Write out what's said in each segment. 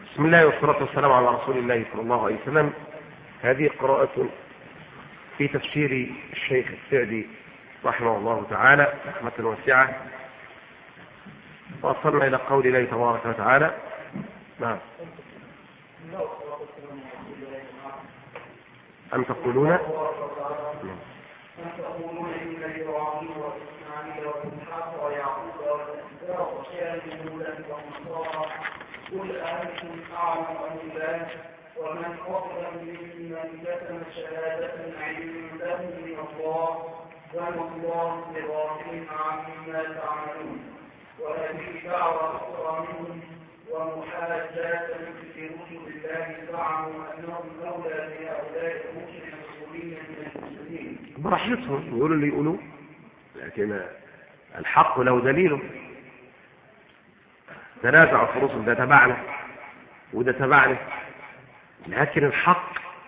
بسم الله والصلاة والسلام على رسول الله صلى الله عليه وسلم. هذه قراءة في تفسير الشيخ السعدي رحمه الله تعالى رحمة واسعة، وصلنا إلى قول الله تبارك وتعالى. نعم. أم تقولون إن إبراهيم وإسماعيل وإسحاق ويعقوب والأسباط كانوا هودا ونصارى قل أأنتم أعلم أم الله ومن أظلم ممن كتم شهادة عنده من الله وما الله بغافل عما تعملون وهذه دعوة أخرى منهم ومحاجات في رسل الله زعموا أنهم أولى بهؤلاء المسلمين من المسلمين. براحتهم يقولوا اللي يقولوا، لكن الحق له دليله. تنازعوا في الرسل، ده تبعنا وده تبعنا، لكن الحق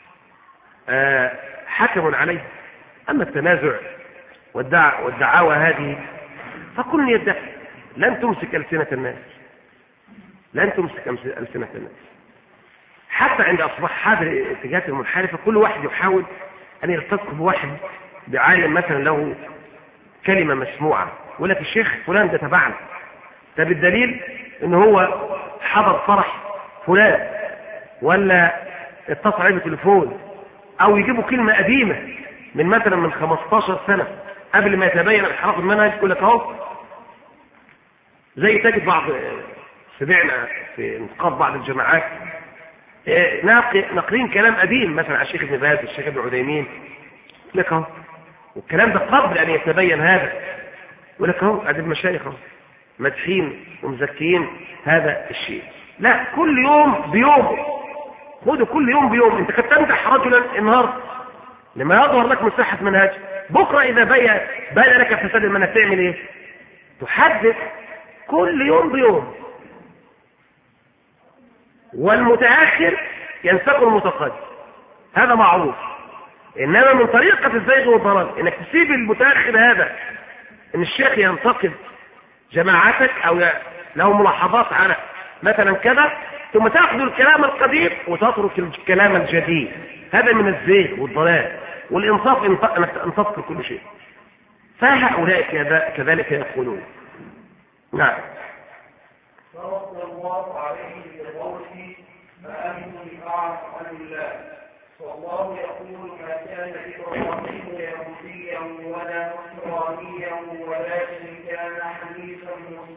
حكم عليه. أما التنازع والدعاوى هذه فكل يدعي، لن تمسك ألسنة الناس، لن تمسك ألسنة الناس. حتى عند أصبح هذه الاتجاهات المنحرفة كل واحد يحاول أن يلتصق بواحد بعالم مثلا له كلمة مسموعة، يقول لك الشيخ فلان ده تبعنا، ده بالدليل إن هو حضر فرح فلان ولا اتصل عليه بالتليفون، أو يجيبوا كلمة قديمة من مثلا من 15 سنة قبل ما يتبين انحراف المنهج، يقول لك اهو. زي تجد بعض، سمعنا في انتقاد بعض الجماعات ناقلين كلام قديم مثلا على الشيخ ابن باز الشيخ ابن عثيمين، يقول لك اهو، والكلام ده قبل ان يتبين هذا، يقول لك اهو ادي المشايخ مدحين ومزكيين هذا الشيء. لا، كل يوم بيوم، خده كل يوم بيوم. انت قد تمدح رجلا النهارده لما يظهر لك من صحة منهج، بكره اذا بين لك فساد المنهج تعمل ايه؟ تحدث كل يوم بيوم. والمتأخر ينسق المتقدم، هذا معروف. انما من طريقة الزيغ والضلال انك تسيب المتأخر هذا، ان الشيخ ينتقد جماعتك او له ملاحظات على مثلا كذا، ثم تأخذ الكلام القديم وتترك الكلام الجديد. هذا من الزيغ والضلال. والإنصاف انك تنتصر كل شيء. فهؤلاء كذلك يقولون. نعم. فرد الله عليه بقوله فأنتم أعلم عن الله. فالله يقول ما كان إبراهيم يهوديا ولا نصرانيا ولكن كان حنيفا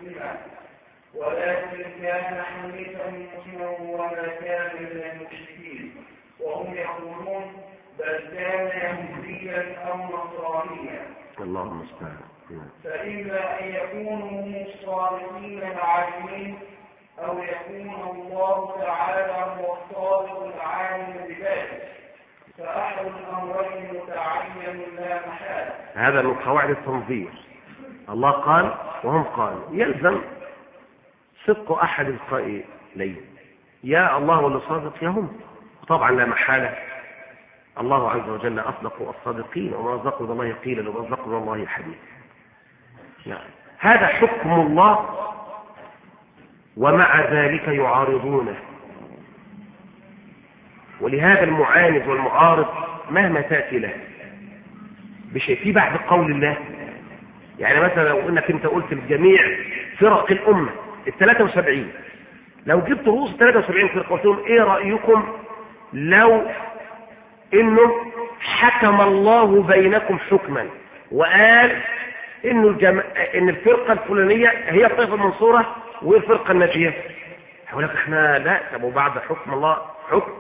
مسلما وما كان من المشركين. وهم يقولون بل كان يهوديا أو نصرانيا. اللهم استعان. فإما أن يكونوا هم الصادقين العالمين أو يكون الله تعالى هو الصادق العالم بذلك، فأحد الأمرين متعين لا محالة. هذا من قواعد التنظير. الله قال وهم قالوا، يلزم صدق أحد القائلين، يا الله ولا صادق يا هم. طبعا لا محالة الله عز وجل أصدق الصادقين، وما رزقوا من الله قيلا وما رزقوا من الله حديثا. يعني هذا حكم الله، ومع ذلك يعارضونه. ولهذا المعاند والمعارض مهما تأتي له بشيء في بعد قول الله. يعني مثلا لو انك انت قلت الجميع فرق الأمة 73، لو جبت رؤوس 73 فرقة قلت لهم ايه رأيكم لو انه حكم الله بينكم حكما وقال ان الفرقة الفلانية هي الطائفة المنصورة والفرقة الناجية، هقول لك احنا لا، طب وبعد حكم الله حكم.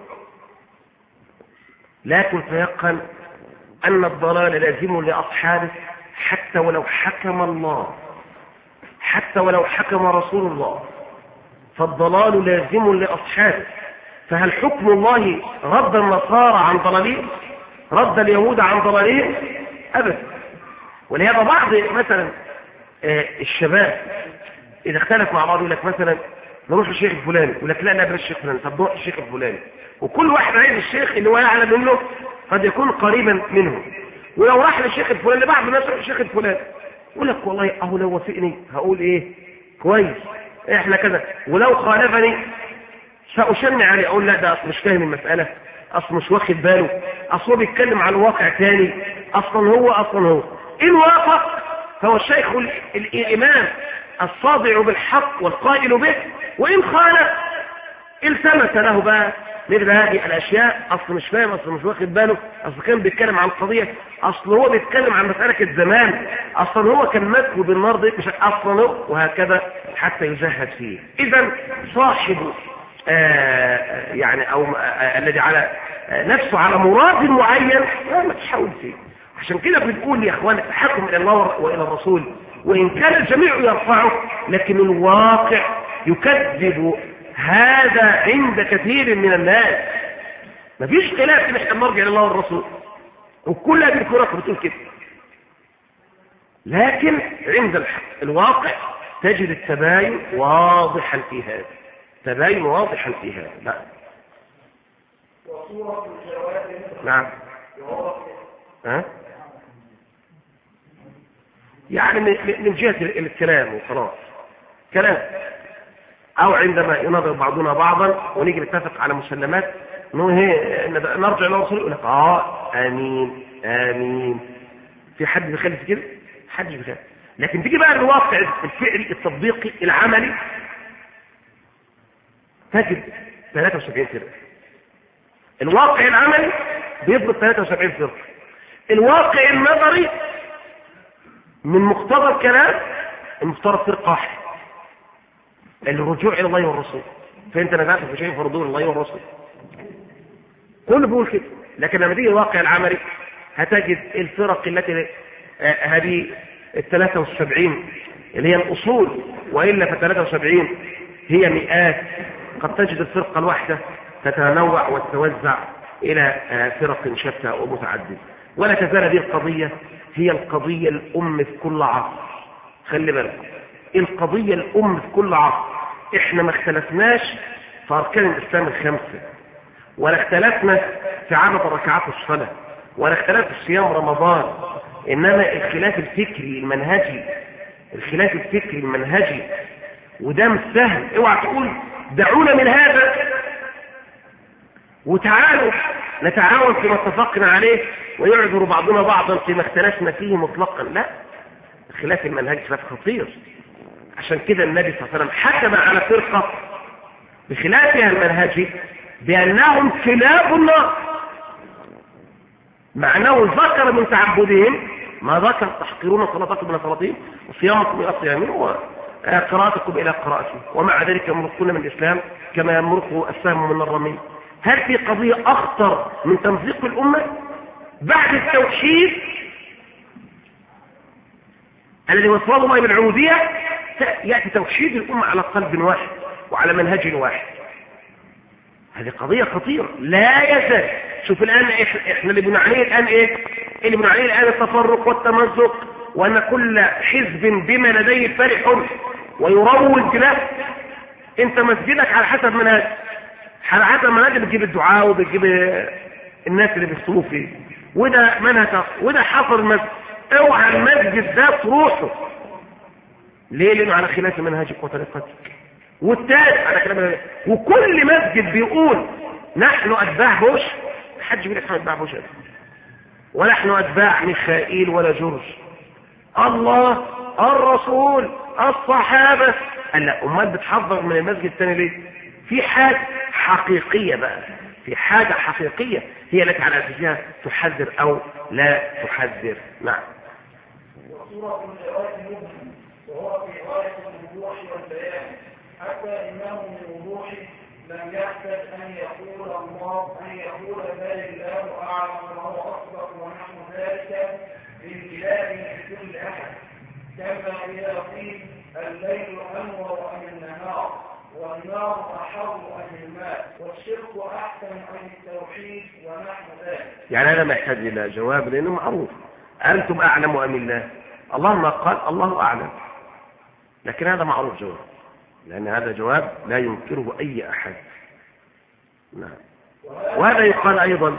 لكن فيقن ان الضلال لازم لاصحابه حتى ولو حكم الله، حتى ولو حكم رسول الله، فالضلال لازم لاصحابه. فهل حكم الله رد النصارى عن ضلالهم؟ رد اليهود عن ضلالهم؟ ابدا. ولهذا بعض مثلا الشباب اذا اختلف مع بعض يقول لك مثلا نروح للشيخ الفلاني، يقول لك لا بلاش الشيخ الفلاني، طب نروح للشيخ الفلاني. وكل واحد عايز الشيخ اللي هو يعلم منه قد يكون قريبا منه. ولو راح للشيخ الفلاني بعض الناس يروح للشيخ الفلاني، يقول لك والله اهو لو وافقني هقول ايه كويس احنا كذا، ولو خالفني فأشنع عليه أقول لا ده أصل مش فاهم المسألة، أصل مش واخد باله، أصل هو بيتكلم عن واقع تاني، أصلا هو إن وافق فهو الشيخ الإمام الصادع بالحق والقائل به، وإن خالف التمس له بقى مثل هذه الأشياء، أصل مش فاهم، أصل مش واخد باله، أصل كان بيتكلم عن قضية، أصل هو بيتكلم عن مسألة الزمان، أصلا هو كان مكوي بالنار دي مش أصلا هو، وهكذا حتى يزهد فيه. إذا صاحب يعني أو الذي على نفسه على مراد معين ما تحاول فيه. عشان كده بنقول يا اخوان التحكم الى الله والى الرسول وان كان الجميع يرفعه، لكن الواقع يكذب هذا عند كثير من الناس. مفيش خلاف ان احنا نرجع الى الله والرسول، وكل هذه الكرات بتقول كده، لكن عند الواقع تجد التباين واضحا في هذا، تباين واضحا في هذا. لا وصورة الجواب نعم يعني من جهة الكلام وخلاص كلام، او عندما يناظر بعضنا بعضا ونيجي نتفق على مسلمات نرجع الى الرسول يقول لك امين امين. في حد بيخالف كده؟ حدش بيخالف. لكن تيجي بقى الواقع الفعلي التطبيقي العملي تجد 73 فرقة. الواقع العملي بيضرب 73 فرقة. الواقع النظري من مقتضى الكلام المفترض فرقة واحدة، الرجوع الى الله والرسول. فانت نزعت في شيء فرضوه الله والرسول، كله بيقول كده. لكن لما تيجي الواقع العملي هتجد الفرق التي هذه ال 73 اللي هي الاصول، والا ف 73 هي مئات. قد تجد الفرقة الواحدة تتنوع وتتوزع الى فرق شتى ومتعددة. ولا تزال هذه القضية هي القضية الأم في كل عصر. خلي بالك، القضية الأم في كل عصر. احنا ما اختلفناش في أركان الإسلام الخمسة، ولا اختلفنا في عدد ركعات الصلاة، ولا اختلف في صيام رمضان، إنما الخلاف الفكري المنهجي، الخلاف الفكري المنهجي. وده مش سهل. اوعى تقول دعونا من هذا وتعالوا نتعاون فيما اتفقنا عليه ويعذر بعضنا بعضا فيما اختلفنا فيه مطلقا. لا، الخلاف المنهجي خلاف خطير. عشان كده النبي صلى الله عليه وسلم حكم على فرقة بخلافها المنهجي بأنهم كلاب النار، مع أنه ذكر من تعبدهم ما ذكر: تحقرون صلاتكم إلى صلاتهم وصيامكم إلى صيامهم وقراءتكم إلى قراءتهم، ومع ذلك يمرقون من الإسلام كما يمرق السهم من الرمي. هل في قضية أخطر من تمزيق الأمة بعد التوحيد الذي وصله الله بالعبودية؟ يأتي توحيد الأمة على قلب واحد وعلى منهج واحد. هذه قضية خطيرة لا يزال. شوف الآن احنا اللي بنعانيه الآن ايه؟ اللي بنعانيه الآن التفرق والتمزق، وأن كل حزب بما لديه فرح ويروج له. انت مسجدك على حسب منهج، على حسب منهج بتجيب الدعاء وبتجيب الناس اللي بيصلوا فيه، وده منهج وده حصر المسجد. اوعى المسجد ده تروحه. ليه؟ لانه على خلاف منهجك وطريقتك. والتالت على كلام، وكل مسجد بيقول نحن اتباع بوش، محدش بيقول احنا اتباع بوش ونحن اتباع ميخائيل ولا جورج. الله، الرسول، الصحابه. قال لا، امال بتحضر من المسجد الثاني ليه؟ في حاجه حقيقيه بقى، في حاجه حقيقيه هي التي على اساسها تحذر او لا تحذر. نعم. وصورة الجواب مبهم، وهو في غاية الوضوح والبيان، حتى إنه من وضوحه لم يحتاج أن يقول بل الله أعلم وهو أصدق ونحو ذلك بالبلاد من كل أحد. كما إذا قيل الليل أنور أم النهار، والنار أحر أم الماء، والشرك أحسن أم التوحيد ونحو ذلك. يعني هذا ما يحتاج إلى جواب لأنه معروف. أنتم أعلم أم الله؟ الله ما قال الله أعلم، لكن هذا معروف جواب، لأن هذا جواب لا ينكره أي أحد. نعم. وهذا يقال أيضا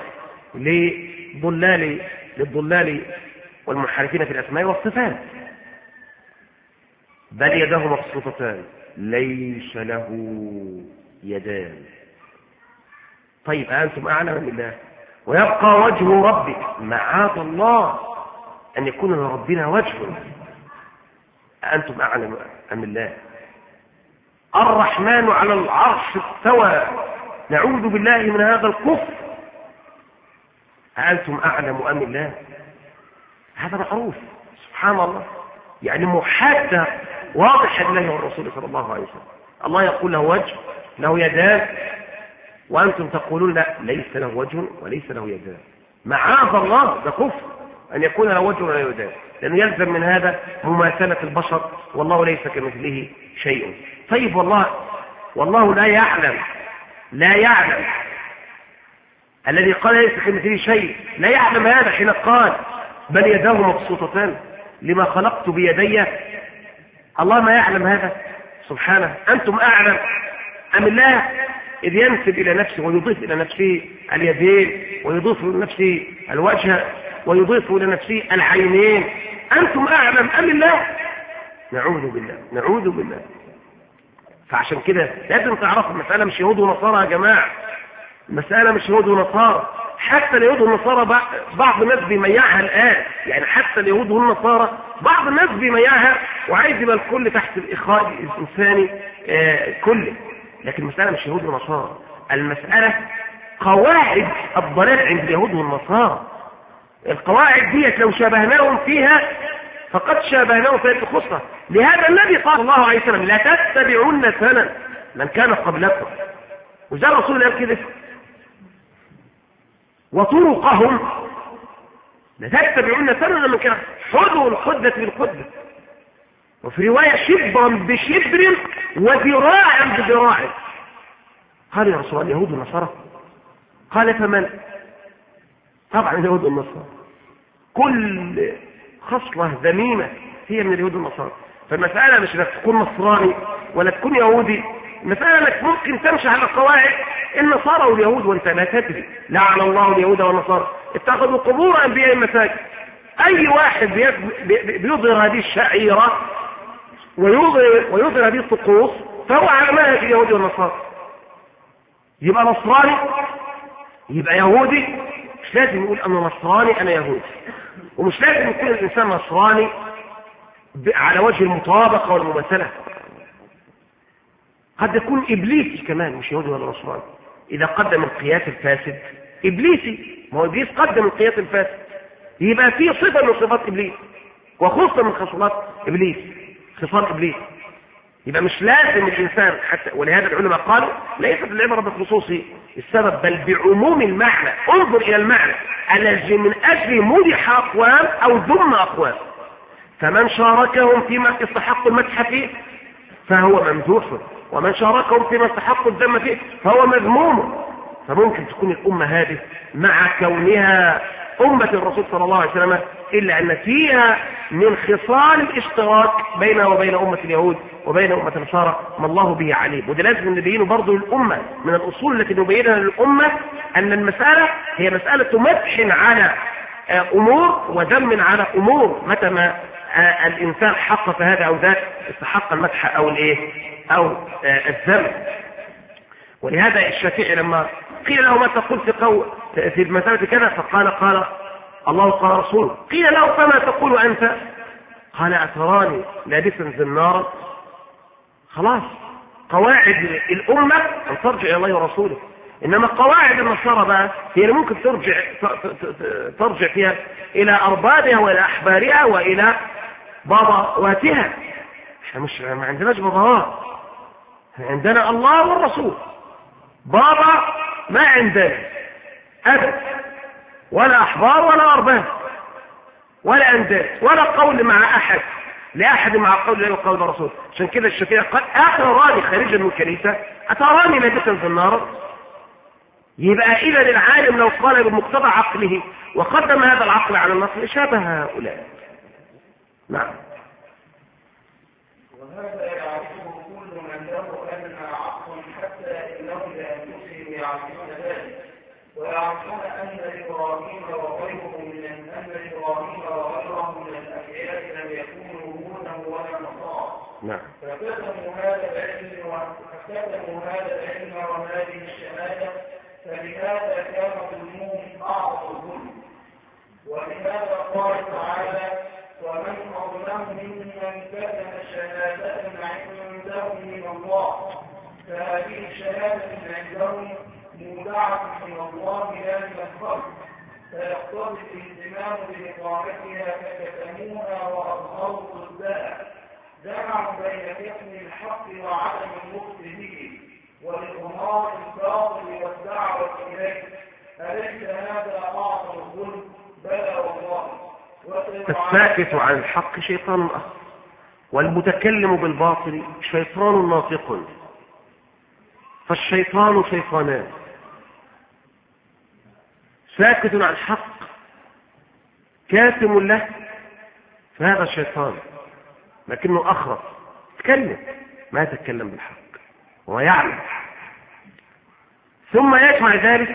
للضلال والمنحرفين في الأسماء والصفات: بل يداه مبسوطتان ليس له يدان. طيب أنتم أعلم من الله؟ ويبقى وجه ربك، معاذ الله أن يكون لربنا وجه. أنتم أعلم أم الله؟ الرحمن على العرش استوى، نعوذ بالله من هذا الكفر. أنتم أعلم أم الله؟ هذا معروف سبحان الله، يعني محادة واضحة لله والرسول صلى الله عليه وسلم. الله يقول له وجه، له يدان، وأنتم تقولون لا، ليس له وجه وليس له يدان. معاذ الله، ده كفر أن يكون له وجه ولا يدان، لأنه يلزم من هذا مماثلة البشر، والله ليس كمثله شيء. طيب والله لا يعلم الذي قال ليس كمثله شيء، لا يعلم هذا حين قال بل يداه مبسوطتان لما خلقت بيدي. الله ما يعلم هذا سبحانه. أنتم أعلم أم الله؟ إذ ينسب إلى نفسه ويضيف إلى نفسه اليدين، ويضيف إلى نفسه الوجه، ويضيف إلى نفسه العينين. أنتم أعلم أم الله؟ نعوذ بالله. فعشان كده لازم تعرفوا المسألة مش يهود ونصارى يا جماعة، المسألة مش يهود ونصارى. حتى اليهود والنصارى بعض الناس بيميعها الآن، يعني حتى اليهود والنصارى بعض الناس بيميعها وعايز يبقى الكل تحت الإخاء الإنساني كله. لكن المسألة مش يهود ونصارى، المسألة قواعد الضلال عند اليهود والنصارى. القواعد ديت لو شابهناهم فيها فقد شابهناهم في الخصة. لهذا النبي قال الله عليه وسلم لا تتبعون سنن من كان قبلكم، وزي الرسول قال كده وطرقهم لا تتبعون سنن من كان، خذوا الخدة بالخدة، وفي رواية شبرا بشبر وذراعا بذراع. قال يا رسول الله اليهود والنصارى؟ قال فمن؟ طبعا اليهود والنصارى، كل خصلة ذميمة هي من اليهود والنصارى. فالمسألة مش انك تكون نصراني ولا تكون يهودي، المسألة انك ممكن تمشي على قواعد النصارى واليهود وانت لا تدري. لعن الله اليهود والنصارى اتخذوا قبور انبياء مساجد. اي واحد بيظهر هذه الشعيرة ويظهر هذه الطقوس فهو على منهج اليهود والنصارى. يبقى نصراني، يبقى يهودي، مش لازم يقول انا نصراني انا يهودي، ومش لازم يكون الانسان نصراني على وجه المطابقة والمماثلة. قد يكون ابليسي كمان مش يهودي ولا نصراني، اذا قدم القياس الفاسد ابليسي، ما هو ابليس قدم القياس الفاسد، يبقى فيه صفة من صفات ابليس وخصة من خصلات ابليس، خصال ابليس. يبقى مش لازم الانسان حتى، ولهذا العلماء قالوا ليست العبرة بخصوص السبب بل بعموم المعنى. انظر الى المعنى الذي من اجله مدح اقوام او ذم اقوام، فمن شاركهم فيما استحق المدح فيه فهو ممدوح، ومن شاركهم فيما استحق الذم فيه فهو مذموم. فممكن تكون الامه هذه مع كونها أمة الرسول صلى الله عليه وسلم إلا أن فيها من خصال الاشتراك بينها وبين أمة اليهود وبين أمة النصارى ما الله به عليم. وده لازم نبينه برضه للأمة. من الأصول التي نبينها للأمة أن المسألة هي مسألة مدح على أمور وذم على أمور، متى ما الإنسان حق في هذا أو ذاك استحق المدح أو أو الذم. ولهذا الشافعي لما قيل له ما تقول في المسألة كذا فقال قال الله قال رسوله. قيل له فما تقول أنت؟ قال أتراني لابسا زنارا. خلاص قواعد الأمة أن ترجع إلى الله ورسوله، إنما قواعد النصارى بقى هي اللي ممكن ترجع فيها إلى أربابها وإلى أحبارها وإلى بابواتها. احنا مش ما عندناش بابوات، عندنا الله والرسول. بابا ما عندنا أبد، ولا أحبار ولا أرباب ولا أنداد ولا قول مع أحد لأحد مع قول الله وقول الرسول. عشان كده الشافعي قال أتراني خارجا من الكنيسة أتراني لابسا في النار. يبقى إذا العالم لو قال بمقتضى عقله وقدم هذا العقل على النص شابه هؤلاء. نعم. وهذا يعرفه كل من له أن عقل حتى إنهم لأنفسهم يعرفون ذلك، ويعرفون أن إبراهيم وغيره من الأنبياء لم يكونوا هودا ولا نصارى. نعم. فكتموا هذا العلم وهذه الشهادة فلماذا كان ظلمهم أعظم الظلم؟ ولماذا قال تعالى ومن أظلم ممن كتم شهادة عنده من الله؟ فهذه الشهادة عندهم مودعة من الله لا من الخلق، فيقتضي الاهتمام بإقامتها فكتموها وأظهروا ضدها، جمعوا بين كتم الحق وعدم النطق به والإغمار الباطل والدعوة إليه. أليس هذا أعظم الظلم؟ بلى والله. الساكت عن الحق شيطان آخر، والمتكلم بالباطل شيطان ناطق، فالشيطان شيطانان، ساكت عن الحق كاتم له فهذا الشيطان، لكنه أخرس تكلم ما يتكلم بالحق ويعلم، ثم يجمع ذلك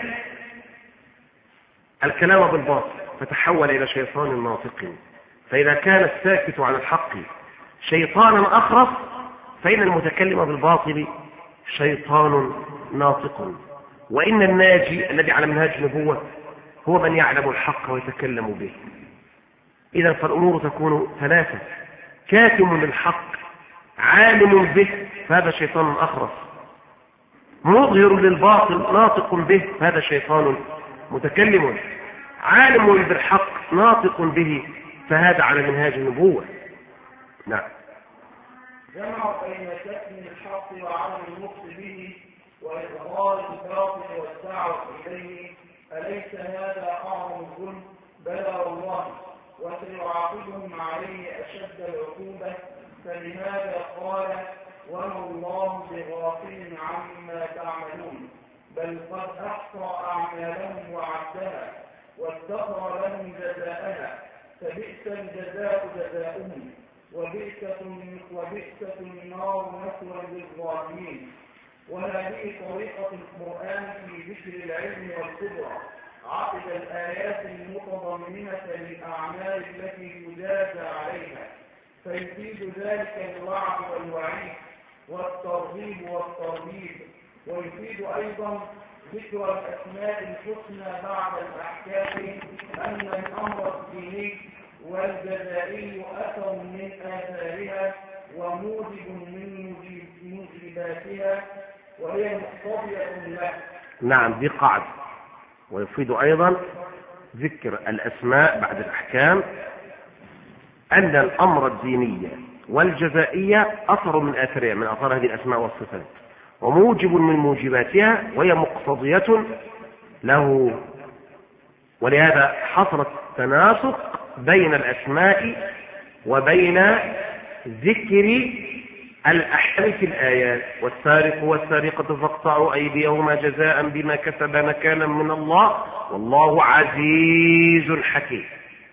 الكلام بالباطل فتحول إلى شيطان ناطق. فإذا كان الساكت عن الحق شيطانا أخرس فإن المتكلم بالباطل شيطان ناطق. وإن الناجي الذي على منهاج النبوة هو من يعلم الحق ويتكلم به. إذا فالأمور تكون ثلاثة: كاتم للحق عالم به فهذا شيطان أخرس، مظهر للباطل ناطق به فهذا شيطان متكلم، عالم بالحق ناطق به فهذا على منهاج النبوة. نعم. جمع بين كتم الحق وعدم النطق به وإظهار الباطل والدعوة إليه. أليس هذا أعظم الظلم؟ بلى والله. وسيعاقبهم عليه أشد العقوبة. فلماذا قال وما الله بغافل عما تعملون؟ بل قد أحصى أعمالهم وعدها وادخر لهم جزاءها، فبئس الجزاء جزاؤهم وبئس النار مثوى للظالمين. وهذه طريقة القرآن في ذكر العلم والقدرة عقد الآيات المتضمنة للأعمال التي يجازى عليها، فيفيد ذلك الوعد والوعيد والترغيب والترهيب، ويفيد أيضا ذكر الأسماء الحسنى بعد الأحكام، أن الأمر الديني والجزائي أثر من آثارها وموجب من موجباتها وهي مقتضية له. نعم، دي قاعدة. ويفيد أيضا ذكر الأسماء بعد الأحكام، أن الأمر الديني والجزائية أثر من آثارها، من آثار هذه الأسماء والصفات، وموجب من موجباتها وهي مقتضية له. ولهذا حصلت تناسق بين الأسماء وبين ذكر الأحكام في الآيات: والسارق والسارقة فاقطعوا أيديهما جزاء بما كسب نكالا من الله والله عزيز حكيم.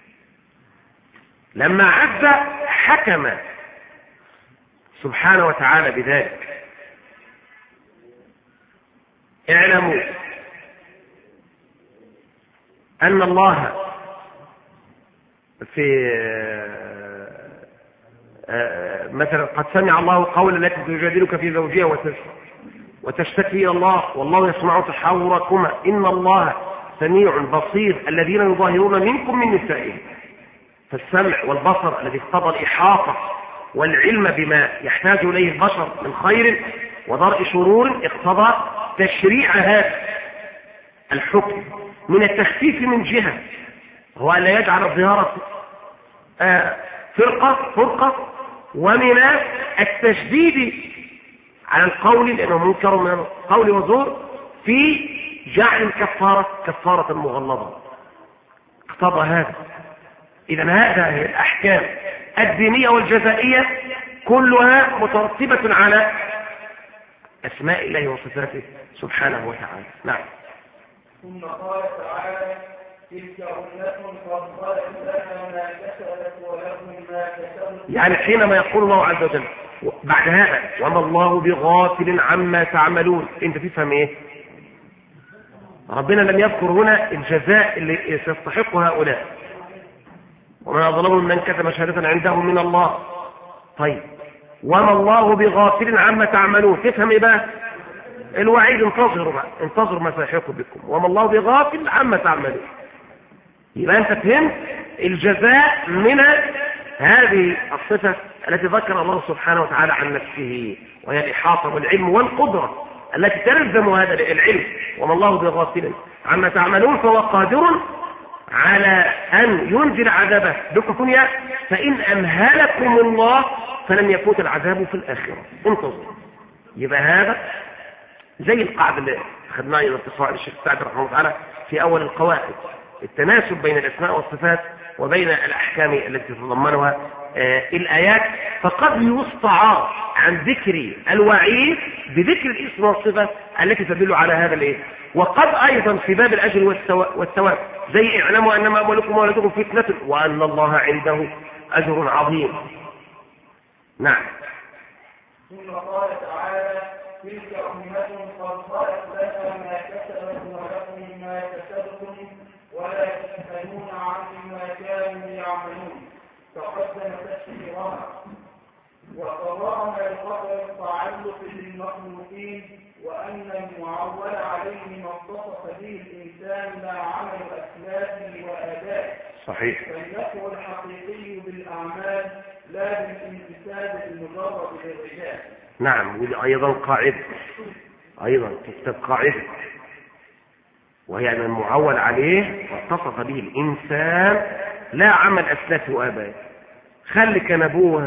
لما عز حكم سبحانه وتعالى بذلك. اعلموا أن الله في مثلا قد سمع الله قول التي تجادلك في زوجها وتشتكي إلى الله والله يسمع تحاوركما إن الله سميع بصير الذين يظاهرون منكم من نسائهم. فالسمع والبصر الذي اقتضى الإحاطة والعلم بما يحتاج إليه البشر من خير ودرء شرور اقتضى تشريع هذا الحكم من التخفيف من جهة، هو أن لا يجعل الظهارة فرقة، ومن التشديد على القول لأنه منكر من القول وزور في جعل كفارة مغلظة اقتضى هذا. إذن هذه الأحكام الدينية والجزائية كلها مترتبة على أسماء الله وصفاته سبحانه وتعالى. نعم. ثم قال تعالى تلك أمة قد خلت لها ما كسبت ولهم ما كسبوا. يعني حينما يقول الله عز وجل بعد هذا وما الله بغافل عما تعملون، انت تفهم ايه؟ ربنا لم يذكر هنا الجزاء اللي سيستحقه هؤلاء، ومن أظلم من كتم شهادة عنده من الله. طيب وما الله بغافل عما تعملون، تفهم ايه بقى؟ الوعيد انتظروا بقى، انتظروا ما سيحيق بكم وما الله بغافل عما تعملون. يبقى انت فهمت الجزاء من هذه الصفة التي ذكر الله سبحانه وتعالى عن نفسه، وهي الإحاطة والعلم والقدرة التي تلزم هذا العلم. وما الله بغافل عما تعملون فهو قادر على أن ينزل عذابه بكم دنيا، فإن أمهلكم الله فلن يفوت العذاب في الآخرة، انتظروا. يبقى هذا زي القاعدة اللي أخذناها إلى اتصال الشيخ سعد رحمه الله تعالى في أول القواعد، التناسب بين الأسماء والصفات وبين الأحكام التي تتضمنها الآيات. فقد يستعار عن ذكر الوعيد بذكر الاسم والصفة التي تدل على هذا الإيه، وقد أيضا في باب الأجر والثواب، زي اعلموا أنما أموالكم وأولادكم فتنة وأن الله عنده أجر عظيم. نعم. ثم قال تعالى: تلك أمة قد خلت لها ما كسبت ولكم ما كسبتم ولا تسألون عما كانوا يعملون. تقدم تفسيرها وقررنا لقدر التعلق بالمخلوقين، وأن المعول عليه ما اتصف به الإنسان لا عمل أسلافه وآدائه. صحيح. فالنفع الحقيقي بالأعمال لا بالانتساب المجرد للرجال. نعم. ودي أيضا قاعدة، أيضا تكتب قاعدة، وهي أن المعول عليه واتصف به الإنسان لا عمل أسلافه وآبائه. خلي كان أبوه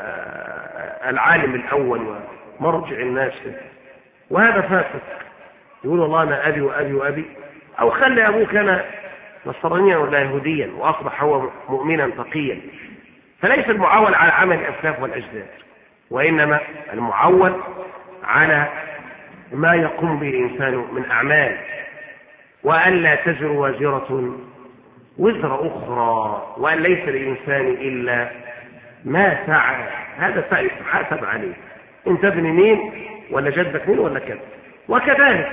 العالم الأول ومرجع الناس، وهذا فاسق يقول والله أنا أبي وأبي وأبي، أو خلي أبوه كان نصرانيا ولا يهوديا وأصبح هو مؤمنا تقيا. فليس المعول على عمل الأسلاف والأجداد، وإنما المعول على ما يقوم به الإنسان من أعمال، وأن لا تزر وازرة وزر أخرى، وأن ليس للإنسان إلا ما سعى. هذا سعي حاسب عليه، انت ابن مين ولا جدك مين ولا كذا. وكذلك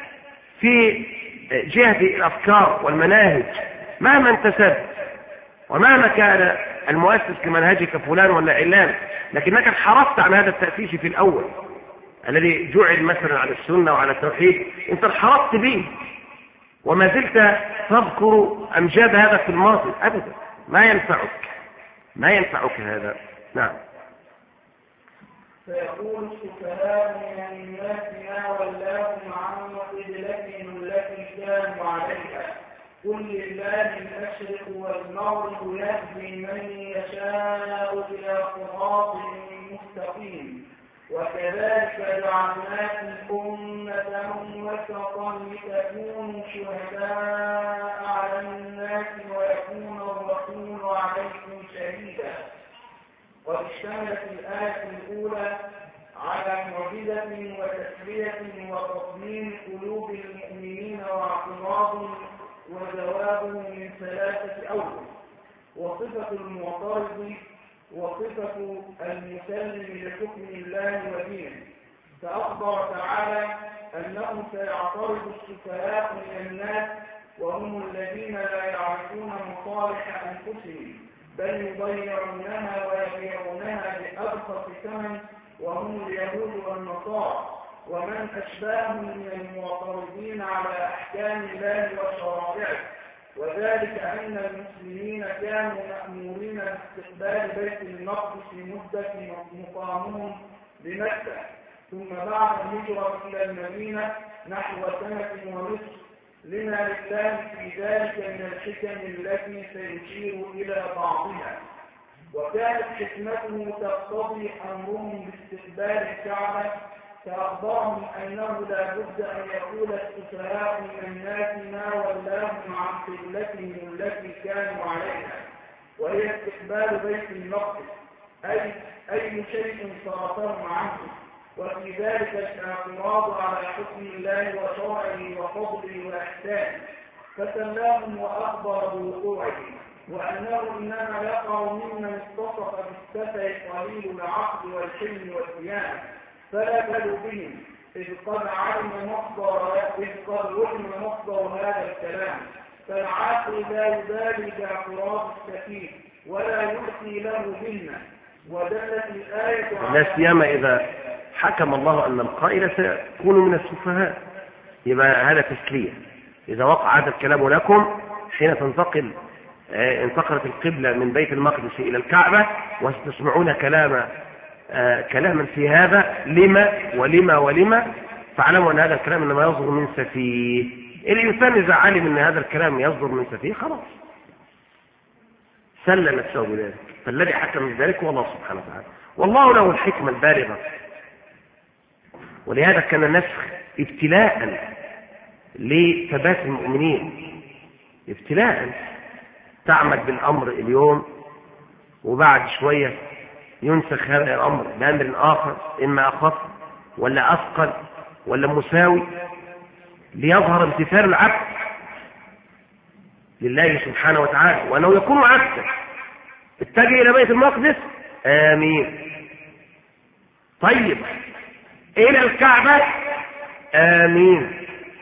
في جهة الأفكار والمناهج، مهما انتسب ومهما كان المؤسس لمنهجك فلان ولا علان، لكنك انحرفت عن هذا التأسيس في الأول الذي جعل مثلا على السنة وعلى التوحيد، انت انحرفت به وما زلت تذكر أمجاد هذا في الماضي. أبدا ما ينفعك هذا. نعم. فيقول السفهاء من الناس ما ولاهم عن قبلتهم التي كانوا عليها، قل لله المشرق والمغرب يهدي من يشاء إلى صراط مستقيم. وكذلك جعلناكم أمة وسطا لتكونوا شهداء على الناس ويكون الرسول عليكم شهيدا. قد اشتملت الآية الأولى على معجزة وتسلية وتطمين قلوب المؤمنين واعتراض وجوابه من ثلاثة أوجه: وصفة المعترض، وصفة المسلم لحكم الله ودينه. فأخبر تعالى أنه سيعترض السفهاء من الناس، وهم الذين لا يعرفون مصالح أنفسهم بل يضيعونها ويبيعونها بأرخص ثمن، وهم اليهود والنصارى ومن أشباههم من المعترضين على أحكام الله وشرائعه. وذلك أن المسلمين كانوا مأمورين باستقبال بيت المقدس مدة مقامهم بمكة، ثم بعد الهجرة إلى المدينة نحو سنة ونصف، لما لله في ذلك من الحكم التي سيشير إلى بعضها. وكانت حكمته تقتضي أمرهم باستقبال الكعبة، فأخبرهم أنه لا بد أن يقول السفهاء من الناس ما ولاهم عن قبلتهم التي كانوا عليها، وهي استقبال بيت المقدس، أي شيء صرفهم عنه، وفي ذلك الاعتراض على حكم الله وشرعه وفضله وإحسانه. فسلاهم وأخبر بوقوعه، وأنه إنما يقع ممن اتصف بالسفه قليل العقل والحلم والديانة، فلا بلوا بهم، إذ قد علم مصدر هذا الكلام. فالعاقل لا يبالي باعتراض السفيه ولا يلقي له ذمة. ودلت الآية لا سيما إذا حكم الله أن القائل سيكون من السفهاء، يبقى هذا تسلية. إذا وقع هذا الكلام لكم حين انتقلت القبلة من بيت المقدس إلى الكعبة وستسمعون كلاما في هذا لما فاعلموا أن هذا الكلام إنما يصدر من سفيه. الإنسان إذا علم أن هذا الكلام يصدر من سفيه خلاص سلم نفسه بذلك، فالذي حكم بذلك هو الله سبحانه وتعالى، والله له الحكمة البالغة. ولهذا كان النسخ ابتلاء لثبات المؤمنين، ابتلاء. تعمل بالأمر اليوم وبعد شوية ينسخ هذا الأمر بأمر آخر، إما أخف ولا أثقل ولا مساوي، ليظهر امتثال العبد لله سبحانه وتعالى، وأنه يكون عبدا. اتجه إلى بيت المقدس، آمين. طيب إلى الكعبة، آمين،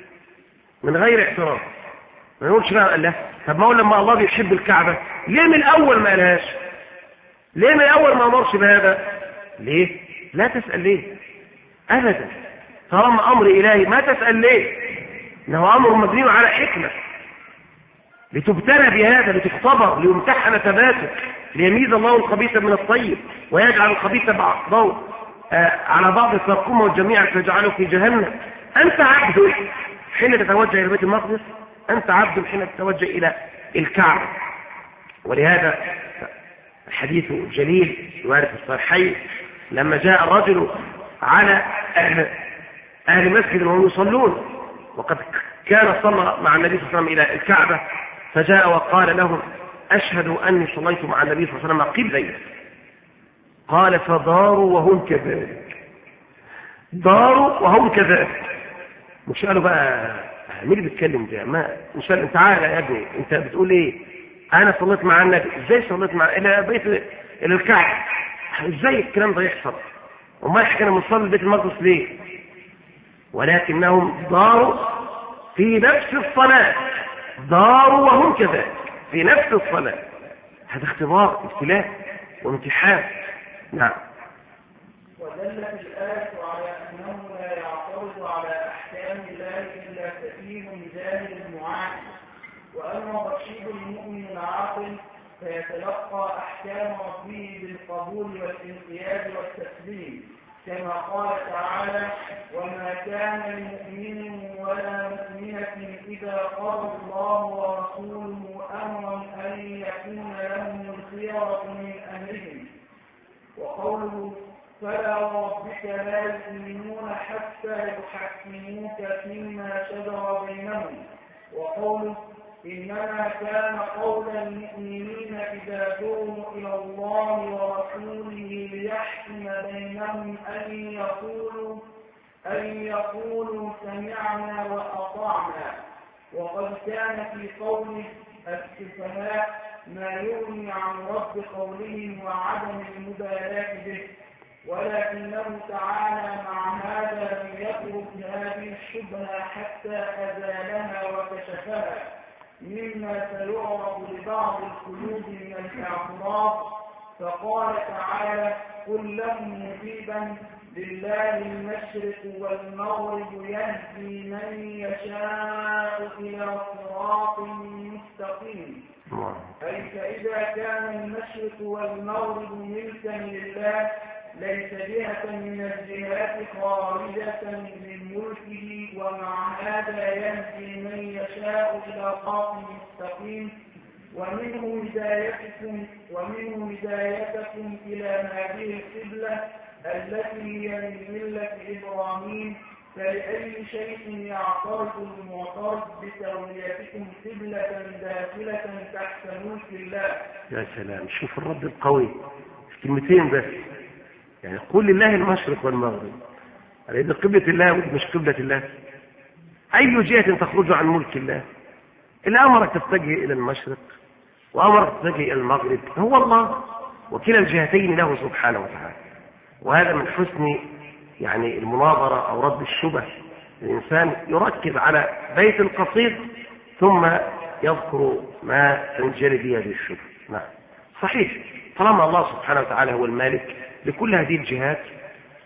من غير اعتراض. ما يقولش بقى قال له طب ما هو لما الله بيحب الكعبة ليه من الأول ما قالهاش؟ ليه من الأول ما أمرش بهذا؟ ليه؟ لا تسأل ليه أبدا، طالما أمر إلهي ما تسأل ليه، إنه أمر مبني على حكمة لتبتلى بهذا، لتختبر، ليمتحن ثباتك، ليميز الله الخبيث من الطيب ويجعل الخبيث بعضه على بعض فيقومه الجميع فيجعله في جهنم. أنت عبد حين تتوجه إلى بيت المقدس، أنت عبد حين تتوجه إلى الكعبة. ولهذا الحديث الجليل وارد في الصحيحين لما جاء الرجل على أهل مسجد وهم يصلون، وقد كان صلى مع النبي صلى الله عليه وسلم إلى الكعبة، فجاء وقال لهم أشهد أني صليت مع النبي صلى الله عليه وسلم قبلين. قال فداروا وهم كذلك، داروا وهم كذلك. مش قالوا بقى مين اللي بيتكلم ده؟ ما مش قال انت عارف يا ابني انت بتقول ايه؟ انا صليت مع النبي. ازاي صليت مع الى الكعبة؟ ازاي الكلام ده يحصل؟ وما احنا بنصلي بيت المقدس ليه؟ ولكنهم داروا في نفس الصلاة، داروا وهم كذلك في نفس الصلاة. هذا اختبار، ابتلاء وامتحان. نعم. ودلت الآية على أنه لا يعترض على أحكام الله إلا سفيه جاهل معاند، وأما رشيد المؤمن العاقل فيتلقى أحكام ربه بالقبول والانقياد والتسليم، كما قال تعالى وما كان لمؤمن ولا مؤمنة إذا قضى الله ورسوله أمرا أن يكون لهم الخيرة من أمرهم. وقوله فلا وربك لا يؤمنون حتى يحكموك فيما شجر بينهم. وقوله إنما كان قول المؤمنين إذا دعوا إلى الله ورسوله ليحكم بينهم أن يقولوا سمعنا وأطعنا. وقد كان في قوله السفهاء ما يغني عن رد قولهم وعدم المبالاة به، ولكنه تعالى مع هذا لم يترك هذه الشبهة حتى أزالها وكشفها، مما سيعرض لبعض القلوب من الاعتراض. فقال تعالى قل لهم مجيبا لله المشرق والمغرب يهدي من يشاء إلى صراط مستقيم. أي فإذا كان المشرق والمغرب ملكا لله ليس جهة من الجهات خارجة من ملكه، ومع هذا يهدي من يشاء إلى صراط مستقيم. ومنه هدايتكم إلى هذه القبلة التي هي من ملة إبراهيم، فلأي شيء يعترض المعترض بتوليتكم قبلة داخلة تحت ملك الله. يا سلام، شوف الرد القوي في كلمتين بس، يعني قول لله المشرق والمغرب، هذه قبلة الله ودي مش قبلة الله. أي جهة تخرج عن ملك الله؟ اللي أمرك تتجه إلى المشرق وأمرك تتجه إلى المغرب هو الله، وكلا الجهتين له سبحانه وتعالى. وهذا من حسن يعني المناظرة أو رد الشبه. الإنسان يركز على بيت القصيد ثم يذكر ما تنجلي به هذه الشبه. نعم صحيح، طالما الله سبحانه وتعالى هو المالك لكل هذه الجهات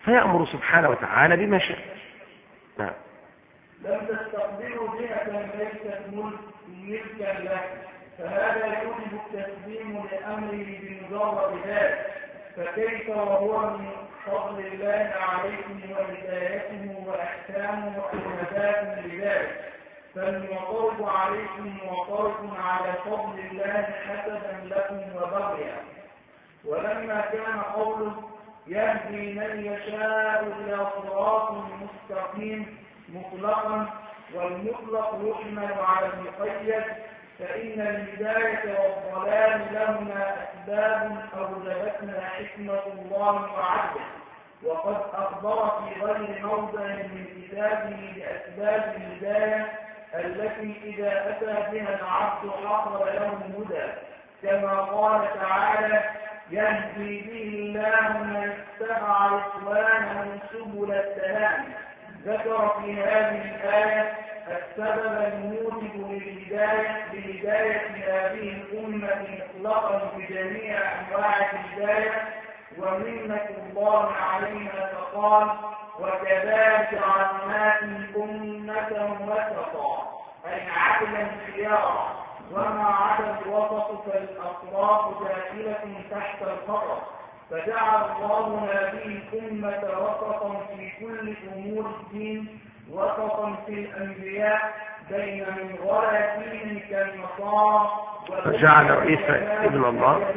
فيأمر سبحانه وتعالى بما شاء. نعم. لم تستقبلوا جهة ليست ملكا له، فهذا يوجب التسليم لأمره بمجرد ذلك، فكيف وهو من فضل الله عليكم وهدايته وأحكامه وأمداد لذلك، فالمعترض عليكم معترض على فضل الله حسبا لكم وبغيا. ولما كان قوله يهدي من يشاء إلى صراط مستقيم مطلقا، والمطلق يحمل على المقيد، فإن الهداية والضلال لهما أسباب أوجبتنا حكمة الله وعدله، وقد أخبر في غير موضع من كتابه بأسباب الهداية التي إذا أتى بها العبد حصل له الهدى، كما قال تعالى يهدي به الله من اتبع رضوانه سبل السلام. ذكر في هذه الآية السبب الموجب لهداية هذه الأمة مطلقا بجميع أنواع الهداية ومنة الله علينا، فقال وكذلك جعلناكم أمة وسطا، أي عدلا خيارا، وما عدا الوسط فالأطراف داخلة تحت الخطر، فجعل الله هذه الأمة وسطا في كل أمور الدين، وسطا في الأنبياء بين من غير دين كالنصارى، فجعل عيسى ابن الله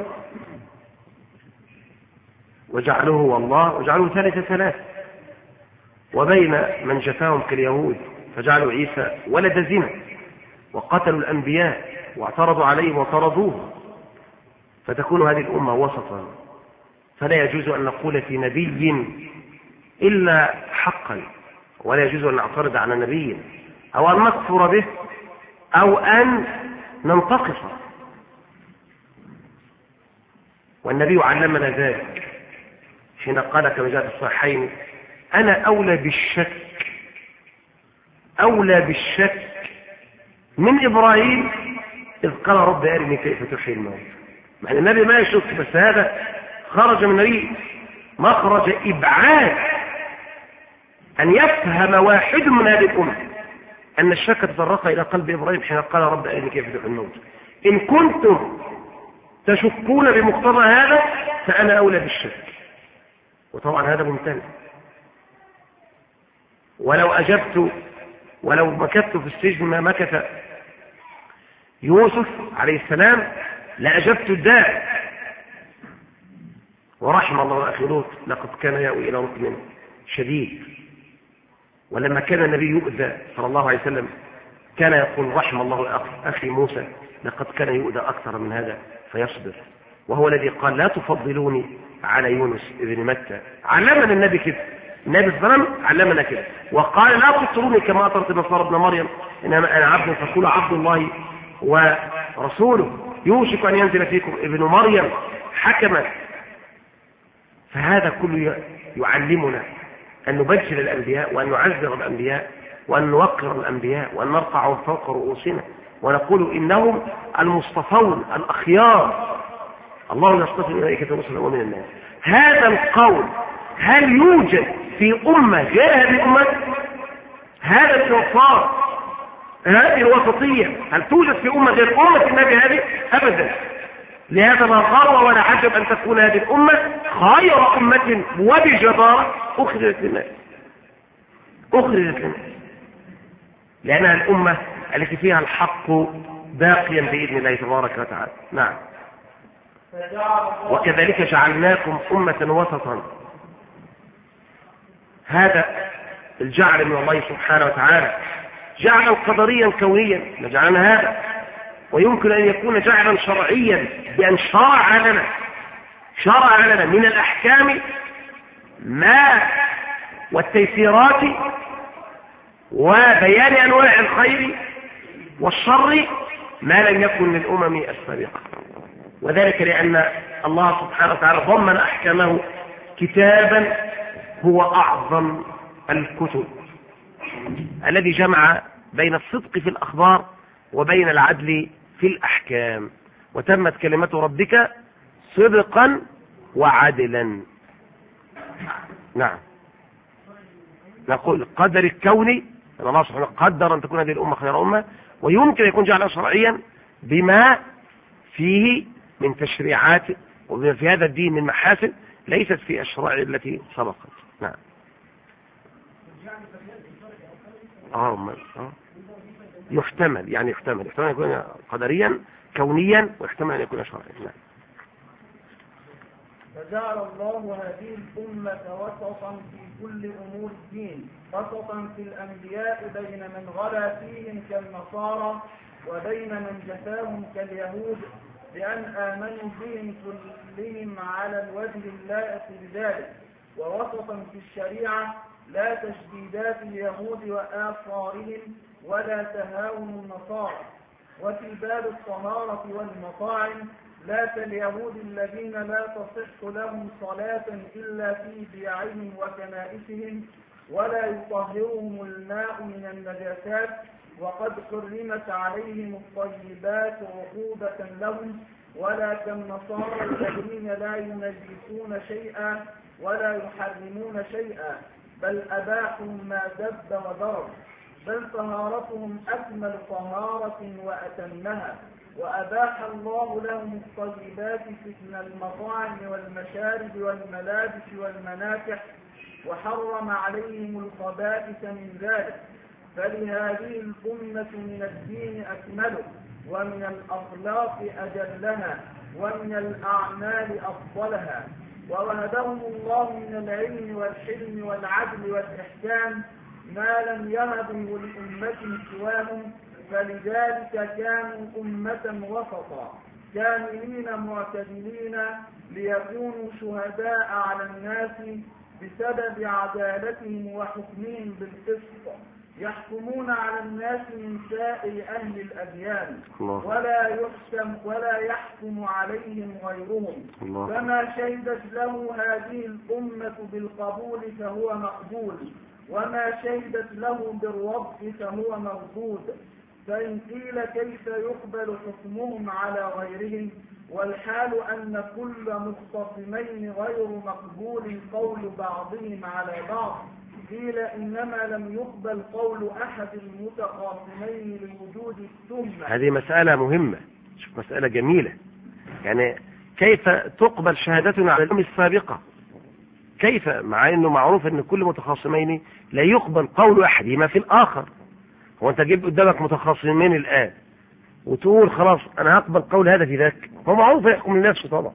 وجعله هو الله وجعله ثالث، وبين من جفاهم كاليهود فجعلوا عيسى ولد زنا، وقتلوا الأنبياء واعترضوا عليهم وطردوه، فتكون هذه الأمة وسطا. فلا يجوز أن نقول في نبي إلا حقا، ولا يجوز أن نعترض على نبي أو أن نكفر به أو أن ننتقصه، والنبي علمنا ذلك حين قال كما جاء في الصحيحين أنا أولى بالشك من إبراهيم إذ قال رب أرني كيف تحيي الموت. يعني النبي ما يشك، بس هذا خرج من النبي مخرج إبعاد أن يفهم واحد من هذه الأمة أن الشك تطرق إلى قلب إبراهيم حين قال رب أرني كيف تحيي الموت. إن كنتم تشكون بمقتضى هذا فأنا أولى بالشك، وطبعا هذا ممتنع. ولو مكثت في السجن ما مكث يوسف عليه السلام لأجبت الداء. ورحم الله أخي لوط لقد كان يأوي إلى ركن شديد، ولما كان النبي يؤذى صلى الله عليه وسلم كان يقول رحم الله أخي موسى لقد كان يؤذى أكثر من هذا فيصبر، وهو الذي قال لا تفضلوني على يونس ابن متى. علمنا النبي كده، النبي صلى الله عليه وسلم علمنا كده، وقال لا تطروني كما أطرت نصارى ابن مريم إنما أنا عبد فقولوا عبد الله ورسوله يوشك أن ينزل فيكم ابن مريم حكما. فهذا كله يعلمنا أن نبجل الأنبياء وأن نعزر الأنبياء وأن نوقر الأنبياء وأن نرفعهم فوق رؤوسنا ونقول إنهم المصطفون الأخيار، الله يصطفي الملائكة رسلا ومن الناس. هذا القول هل يوجد في أمة غير هذه الأمة؟ هذا الإنصاف، هذه الوسطية هل توجد في أمة غير أمة النبي هذه؟ أبدا. لهذا لا غرو ولا عجب أن تكون هذه الأمة خير أمة وبجدارة أخرجت للناس، لأنها الأمة التي فيها الحق باقيا بإذن الله تبارك وتعالى. نعم. وكذلك جعلناكم أمة وسطا، هذا الجعل من الله سبحانه وتعالى جعلا قدريا كونيا نجعلنا هذا، ويمكن أن يكون جعلا شرعيا بأن شرع لنا من الأحكام ما والتيسيرات وبيان أنواع الخير والشر ما لم يكن للأمم السابقة، وذلك لأن الله سبحانه وتعالى ضمن أحكامه كتابا هو أعظم الكتب الذي جمع بين الصدق في الأخبار وبين العدل في الأحكام، وتمت كلمة ربك صدقا وعدلا. نعم. نقول القدر الكوني أن الله سبحانه قدر أن تكون هذه الأمة خير أمة، ويمكن يكون جعلها شرعيا بما فيه من تشريعات وبما في هذا الدين من محاسن ليست في الشرائع التي سبقت. نعم. يحتمل يحتمل أن يكون قدريا كونيا، ويحتمل أن يكون شرعيا. نعم. فجعل الله هذه الأمة وسطا في كل أمور الدين، وسطا في الأنبياء بين من غلا فيهم كالنصارى وبين من جفاهم كاليهود، بأن آمنوا بهم كلهم على الوجه اللائق بذلك، ووسطا في الشريعة لا تشديدات اليهود وآثارهم ولا تهاون النصارى. وفي باب الطهارة والمطاعم لا كاليهود الذين لا تصح لهم صلاة إلا في بيعهم وكنائسهم، ولا يطهرهم الماء من النجاسات، وقد حرمت عليهم الطيبات عقوبة لهم، ولا كالنصارى الذين لا ينجسون شيئا ولا يحرمون شيئا، بل أباحوا ما دب وضرب، بل طهارتهم أكمل طهارة وأتمها. وأباح الله لهم الطيبات من المطاعم والمشارب والملابس والمناكح، وحرم عليهم الخبائث من ذلك. فلهذه الأمة من الدين أكمله، ومن الأخلاق أجلها، ومن الأعمال أفضلها. ووهبهم الله من العلم والحلم والعدل والإحسان ما لم يهبه لأمة سواهم، فلذلك كانوا أمة وسطا كاملين معتدلين، ليكونوا شهداء على الناس بسبب عدالتهم وحكمهم بالقسط، يحكمون على الناس من سائر أهل الأديان، ولا يحكم عليهم غيرهم. فما شهدت له هذه الأمة بالقبول فهو مقبول، وما شهدت له بالرفض فهو مردود. فإن قيل كيف يقبل حكمهم على غيرهم، والحال أن كل مختصمين غير مقبول قول بعضهم على بعض، قيل إنما لم يقبل قول أحد المتخاصمين لوجود التهمة. هذه مسألة مهمة، شوف مسألة جميلة. يعني كيف تقبل شهادتنا على الأمم السابقة؟ كيف، مع أنه معروف أن كل متخاصمين لا يقبل قول أحدهما في الآخر. هو أنت جيب قدامك متخاصمين الآن وتقول خلاص أنا هقبل قول هذا في ذاك، هو معروف يحكم لنفسه طبعا.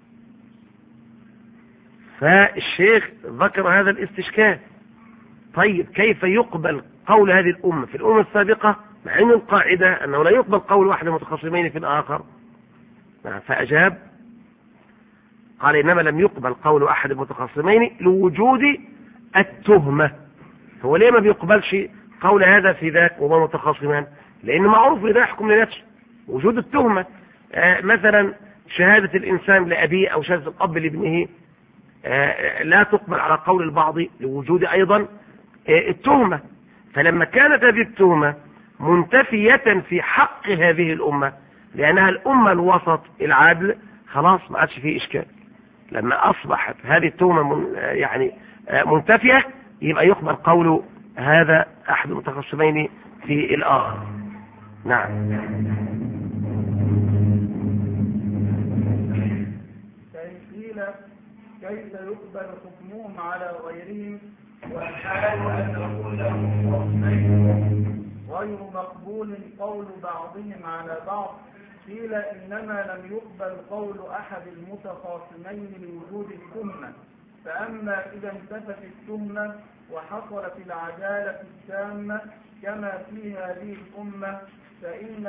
فالشيخ ذكر هذا الاستشكال. طيب كيف يقبل قول هذه الأمة في الأمة السابقة مع أن القاعدة أنه لا يقبل قول واحد المتخاصمين في الآخر؟ فأجاب قال إنما لم يقبل قول أحد المتخاصمين لوجود التهمة. هو ليه ما بيقبلش قول هذا في ذاك وما متخاصمان؟ لأن معروف إذا يحكم لنفسه وجود التهمة. مثلا شهادة الإنسان لأبيه أو شهادة الأب لابنه لا تقبل على قول البعض لوجود أيضا التهمة. فلما كانت هذه التهمة منتفية في حق هذه الأمة لأنها الأمة الوسط العادل، خلاص ما عادش فيه إشكال. لما أصبحت هذه التهمة منتفية، يبقى يقبل قول هذا أحد المتخصصين في الآخر. نعم. كيف يقبل حكمهم على غيرهم، والحال أنه لهم غير مقبول قول بعضهم على بعض، قيل إنما لم يقبل قول أحد المتخاصمين لوجود التهمة. فأما إذا انتفت التهمة وحصلت العدالة التامة كما في هذه الأمة، فإن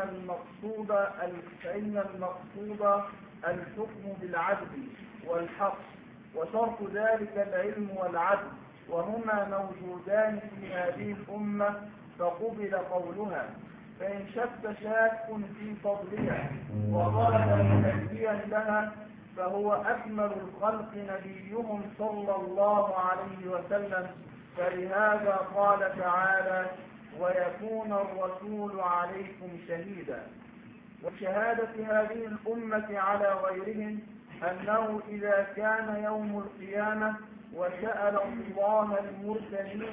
المقصود الحكم بالعدل والحق، وشرط ذلك العلم والعدل، وهما موجودان في هذه الأمة، فقبل قولها. فإن شك شاك في فضلها وظهر مؤديا لها، فهو أكمل الخلق نبيهم صلى الله عليه وسلم. فلهذا قال تعالى: ويكون الرسول عليكم شهيدا. وشهادة هذه الأمة على غيرهم أنه إذا كان يوم القيامة وسأل الله المرسلين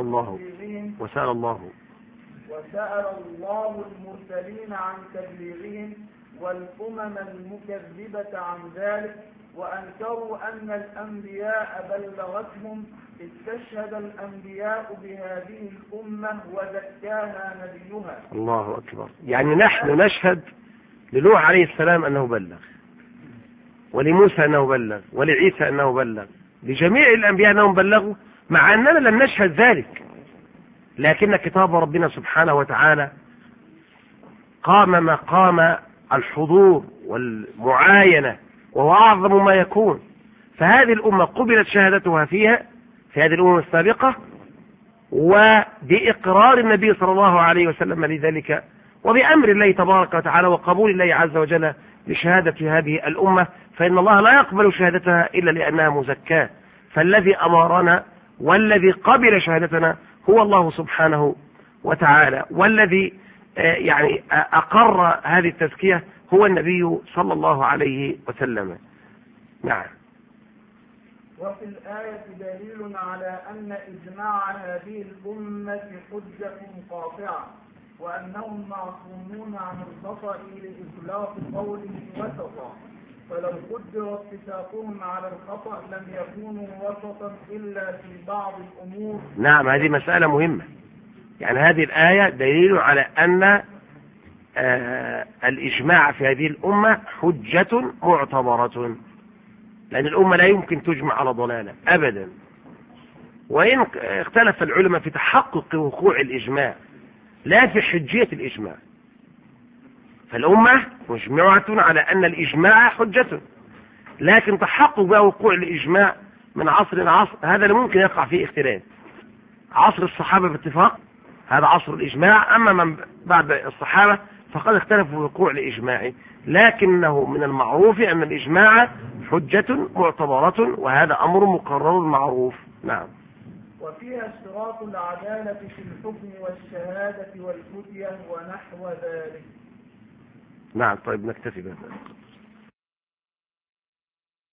عن تبليغهم والأمم المكذبة عن ذلك، وأنكروا أن الأنبياء بلغتهم. استشهد الأنبياء بهذه الأمة وزكاها نبيها. الله أكبر. يعني نحن نشهد لنوح عليه السلام أنه بلغ، ولموسى أنه بلغ، ولعيسى أنه بلغ، لجميع الأنبياء أنهم بلغوا، مع أننا لم نشهد ذلك، لكن كتاب ربنا سبحانه وتعالى قام مقام الحضور والمعاينة، وهو أعظم ما يكون. فهذه الأمة قبلت شهادتها فيها في هذه الأمم السابقة، وبإقرار النبي صلى الله عليه وسلم لذلك، وبأمر الله تبارك وتعالى وقبول الله عز وجل لشهادة هذه الأمة، فإن الله لا يقبل شهادتها إلا لأنها مزكاة. فالذي أمرنا والذي قبل شهادتنا هو الله سبحانه وتعالى، والذي يعني أقر هذه التزكية هو النبي صلى الله عليه وسلم. نعم. وفي الآية دليل على أن إجماع هذه الأمة حجة قاطعة، وأنهم معصومون عن الخطأ لإطلاق قولهم وسطا، فلو قدر اتفاقهم على الخطأ لم يكونوا وسطا إلا في بعض الأمور. نعم، هذه مسألة مهمة. يعني هذه الآية دليل على أن الإجماع في هذه الأمة حجة معتبرة، لأن الأمة لا يمكن تجمع على ضلالة أبدا، وإن اختلف العلماء في تحقق وقوع الإجماع لا في حجية الإجماع. فالأمة مجمعة على أن الإجماع حجة، لكن تحقق وقوع الإجماع من عصر لعصر هذا لا ممكن يقع فيه اختلاف. عصر الصحابة باتفاق هذا عصر الإجماع، أما من بعد الصحابة فقد اختلفوا في وقوع الإجماع، لكنه من المعروف أن الإجماع حجة معتبرة، وهذا أمر مقرر معروف. نعم. وفيها اشتراط العدالة في الحكم والشهادة والفتية ونحو ذلك. نعم. طيب نكتفي بهذا.